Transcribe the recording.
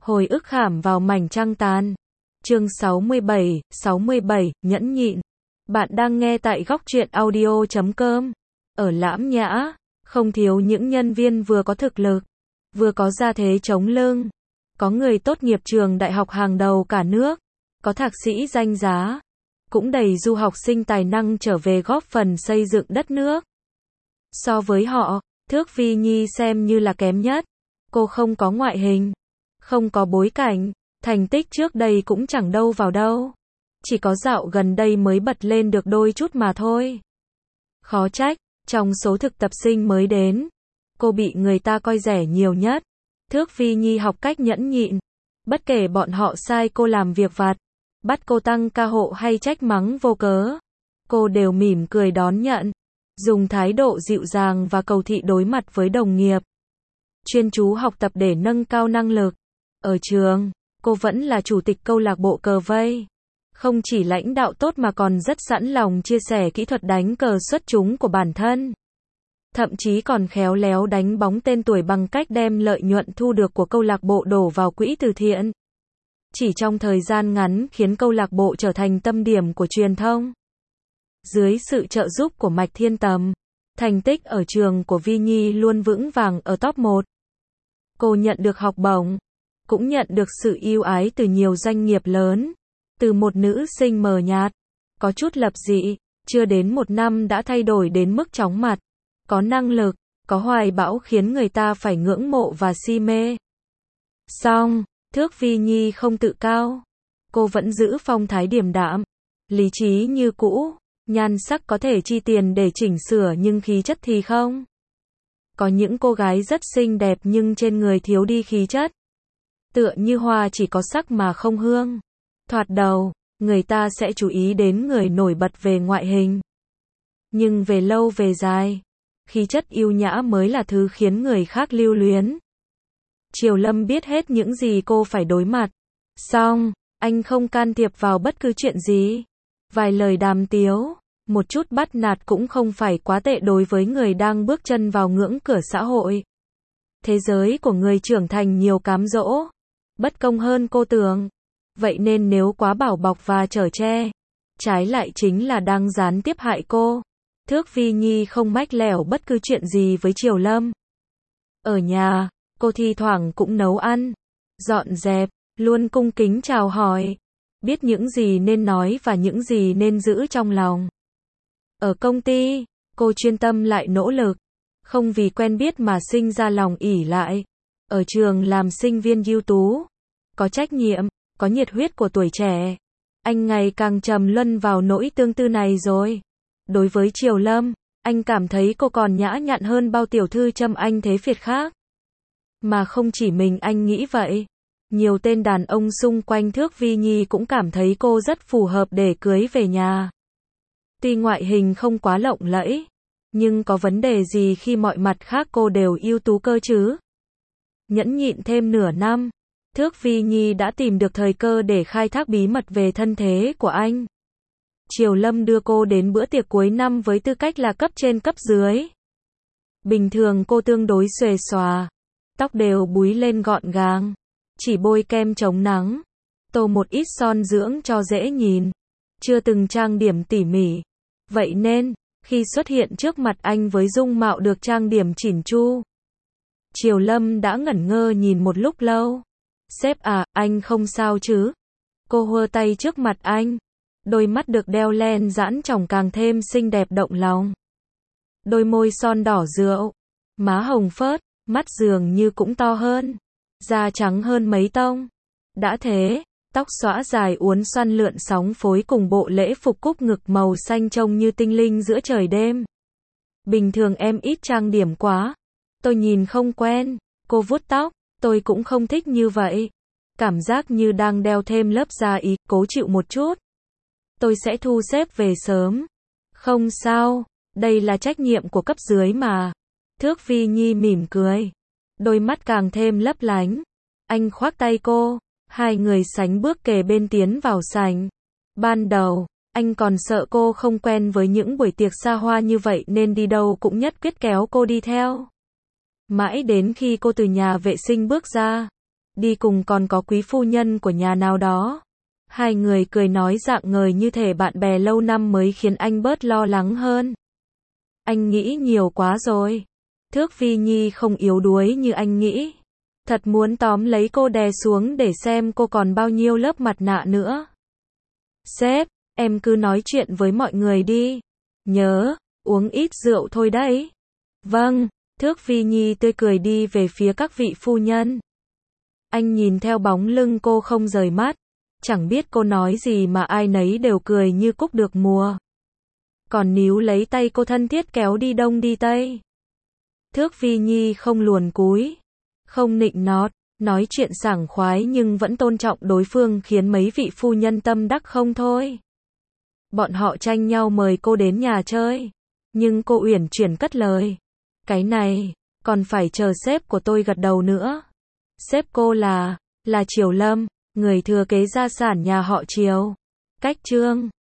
Hồi ức khảm vào mảnh trăng tàn. Chương 67, nhẫn nhịn. Bạn đang nghe tại góc truyện audio.com. Ở Lãm Nhã, không thiếu những nhân viên vừa có thực lực, vừa có gia thế chống lưng. Có người tốt nghiệp trường đại học hàng đầu cả nước, có thạc sĩ danh giá, cũng đầy du học sinh tài năng trở về góp phần xây dựng đất nước. So với họ, Thước Vi Nhi xem như là kém nhất. Cô không có ngoại hình, không có bối cảnh, thành tích trước đây cũng chẳng đâu vào đâu. Chỉ có dạo gần đây mới bật lên được đôi chút mà thôi. Khó trách, trong số thực tập sinh mới đến, cô bị người ta coi rẻ nhiều nhất. Thước Vi Nhi học cách nhẫn nhịn. Bất kể bọn họ sai cô làm việc vặt, bắt cô tăng ca hộ hay trách mắng vô cớ, cô đều mỉm cười đón nhận, dùng thái độ dịu dàng và cầu thị đối mặt với đồng nghiệp. Chuyên chú học tập để nâng cao năng lực. Ở trường, cô vẫn là chủ tịch câu lạc bộ cờ vây. Không chỉ lãnh đạo tốt mà còn rất sẵn lòng chia sẻ kỹ thuật đánh cờ xuất chúng của bản thân. Thậm chí còn khéo léo đánh bóng tên tuổi bằng cách đem lợi nhuận thu được của câu lạc bộ đổ vào quỹ từ thiện. Chỉ trong thời gian ngắn khiến câu lạc bộ trở thành tâm điểm của truyền thông. Dưới sự trợ giúp của Mạch Thiên Tầm, thành tích ở trường của Vi Nhi luôn vững vàng ở top 1. Cô nhận được học bổng, cũng nhận được sự ưu ái từ nhiều doanh nghiệp lớn. Từ một nữ sinh mờ nhạt, có chút lập dị, chưa đến một năm đã thay đổi đến mức chóng mặt. Có năng lực, có hoài bão khiến người ta phải ngưỡng mộ và si mê. Song, Thước Vi Nhi không tự cao. Cô vẫn giữ phong thái điềm đạm, lý trí như cũ. Nhan sắc có thể chi tiền để chỉnh sửa nhưng khí chất thì không. Có những cô gái rất xinh đẹp nhưng trên người thiếu đi khí chất. Tựa như hoa chỉ có sắc mà không hương. Thoạt đầu, người ta sẽ chú ý đến người nổi bật về ngoại hình. Nhưng về lâu về dài, khí chất yêu nhã mới là thứ khiến người khác lưu luyến. Triều Lâm biết hết những gì cô phải đối mặt. Song, anh không can thiệp vào bất cứ chuyện gì. Vài lời đàm tiếu, một chút bắt nạt cũng không phải quá tệ đối với người đang bước chân vào ngưỡng cửa xã hội. Thế giới của người trưởng thành nhiều cám dỗ, bất công hơn cô tưởng. Vậy nên nếu quá bảo bọc và chở che, trái lại chính là đang gián tiếp hại cô. Thước Vi Nhi không mách lẻo bất cứ chuyện gì với Triều Lâm. Ở nhà, cô thi thoảng cũng nấu ăn, dọn dẹp, luôn cung kính chào hỏi, biết những gì nên nói và những gì nên giữ trong lòng. Ở công ty, cô chuyên tâm lại nỗ lực, không vì quen biết mà sinh ra lòng ỷ lại. Ở trường làm sinh viên ưu tú, có trách nhiệm, có nhiệt huyết của tuổi trẻ. Anh ngày càng trầm luân vào nỗi tương tư này rồi. Đối với Triều Lâm, anh cảm thấy cô còn nhã nhặn hơn bao tiểu thư Trâm Anh thế Việt khác. Mà không chỉ mình anh nghĩ vậy. Nhiều tên đàn ông xung quanh Thước Vi Nhi cũng cảm thấy cô rất phù hợp để cưới về nhà. Tuy ngoại hình không quá lộng lẫy, nhưng có vấn đề gì khi mọi mặt khác cô đều ưu tú cơ chứ? Nhẫn nhịn thêm nửa năm, Thước Vi Nhi đã tìm được thời cơ để khai thác bí mật về thân thế của anh. Triều Lâm đưa cô đến bữa tiệc cuối năm với tư cách là cấp trên cấp dưới. Bình thường cô tương đối xuề xòa, tóc đều búi lên gọn gàng, chỉ bôi kem chống nắng, tô một ít son dưỡng cho dễ nhìn, chưa từng trang điểm tỉ mỉ. Vậy nên, khi xuất hiện trước mặt anh với dung mạo được trang điểm chỉn chu, Triều Lâm đã ngẩn ngơ nhìn một lúc lâu. Sếp à, anh không sao chứ? Cô hơ tay trước mặt anh. Đôi mắt được đeo len giãn tròng càng thêm xinh đẹp động lòng. Đôi môi son đỏ rượu, má hồng phớt, mắt dường như cũng to hơn, da trắng hơn mấy tông. Đã thế, tóc xõa dài uốn xoăn lượn sóng phối cùng bộ lễ phục cúc ngực màu xanh trông như tinh linh giữa trời đêm. Bình thường em ít trang điểm quá, tôi nhìn không quen. Cô vuốt tóc, tôi cũng không thích như vậy. Cảm giác như đang đeo thêm lớp da ý, cố chịu một chút. Tôi sẽ thu xếp về sớm. Không sao, đây là trách nhiệm của cấp dưới mà. Thước Vi Nhi mỉm cười, đôi mắt càng thêm lấp lánh. Anh khoác tay cô, hai người sánh bước kề bên tiến vào sảnh. Ban đầu, anh còn sợ cô không quen với những buổi tiệc xa hoa như vậy nên đi đâu cũng nhất quyết kéo cô đi theo. Mãi đến khi cô từ nhà vệ sinh bước ra, đi cùng còn có quý phu nhân của nhà nào đó. Hai người cười nói rạng ngời như thể bạn bè lâu năm mới khiến anh bớt lo lắng hơn. Anh nghĩ nhiều quá rồi. Thước Phi Nhi không yếu đuối như anh nghĩ. Thật muốn tóm lấy cô đè xuống để xem cô còn bao nhiêu lớp mặt nạ nữa. Sếp, em cứ nói chuyện với mọi người đi. Nhớ, uống ít rượu thôi đấy. Vâng, Thước Phi Nhi tươi cười đi về phía các vị phu nhân. Anh nhìn theo bóng lưng cô không rời mắt. Chẳng biết cô nói gì mà ai nấy đều cười như cúc được mùa. Còn níu lấy tay cô thân thiết kéo đi đông đi tây. Thước Phi Nhi không luồn cúi, không nịnh nọt, nói chuyện sảng khoái nhưng vẫn tôn trọng đối phương khiến mấy vị phu nhân tâm đắc không thôi. Bọn họ tranh nhau mời cô đến nhà chơi, nhưng cô uyển chuyển cất lời. Cái này, còn phải chờ sếp của tôi gật đầu nữa. Sếp cô là Triều Lâm, người thừa kế gia sản nhà họ Triều. Cách Trương.